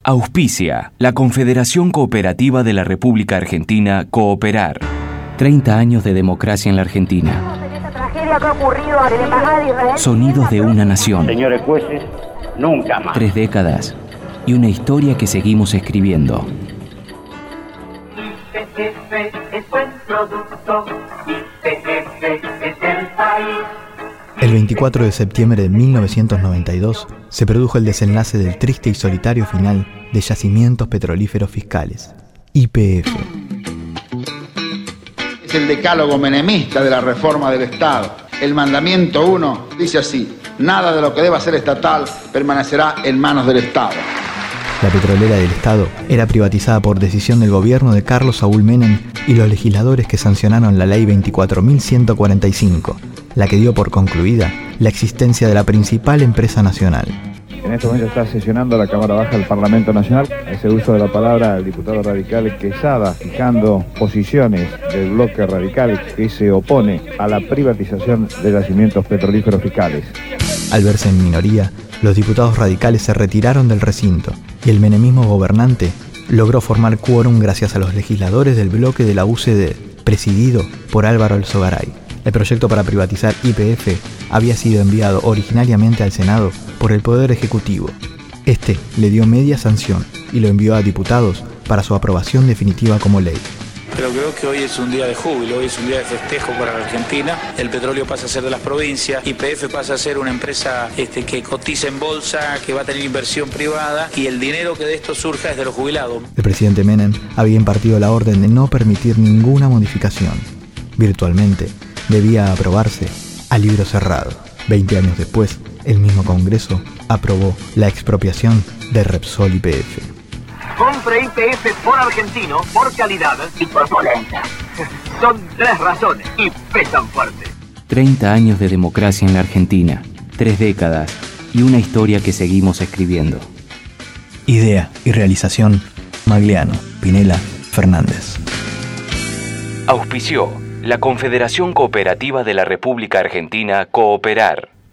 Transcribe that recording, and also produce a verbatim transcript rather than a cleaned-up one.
Auspicia la Confederación Cooperativa de la República Argentina, Cooperar. treinta años de democracia en la Argentina. Sonidos de una nación. Señores jueces, nunca más. Tres décadas y una historia que seguimos escribiendo. I P F es buen producto, I P F es el país. El veinticuatro de septiembre de mil novecientos noventa y dos se produjo el desenlace del triste y solitario final de Yacimientos Petrolíferos Fiscales, Y P F. Es el decálogo menemista de la reforma del Estado. El mandamiento uno dice así: nada de lo que deba ser estatal permanecerá en manos del Estado. La petrolera del Estado era privatizada por decisión del gobierno de Carlos Saúl Menem y los legisladores que sancionaron la ley veinticuatro mil ciento cuarenta y cinco, la que dio por concluida la existencia de la principal empresa nacional. En este momento está sesionando la Cámara Baja del Parlamento Nacional. Ese uso de la palabra el diputado radical Quesada, fijando posiciones del bloque radical que se opone a la privatización de yacimientos petrolíferos fiscales. Al verse en minoría, los diputados radicales se retiraron del recinto y el menemismo gobernante logró formar quórum gracias a los legisladores del bloque de la U C D, presidido por Álvaro Alzogaray. El proyecto para privatizar Y P F había sido enviado originariamente al Senado por el Poder Ejecutivo. Este le dio media sanción y lo envió a diputados para su aprobación definitiva como ley. Pero creo que hoy es un día de júbilo, hoy es un día de festejo para la Argentina. El petróleo pasa a ser de las provincias, Y P F pasa a ser una empresa este, que cotiza en bolsa, que va a tener inversión privada y el dinero que de esto surja es de los jubilados. El presidente Menem había impartido la orden de no permitir ninguna modificación. Virtualmente, debía aprobarse a libro cerrado. Veinte años después, el mismo Congreso aprobó la expropiación de Repsol Y P F. Compre Y P F por argentino, por calidad y por polenta. Son tres razones y pesan fuerte. treinta años de democracia en la Argentina, tres décadas y una historia que seguimos escribiendo. Idea y realización: Magliano, Pinela, Fernández. Auspició la Confederación Cooperativa de la República Argentina, Cooperar.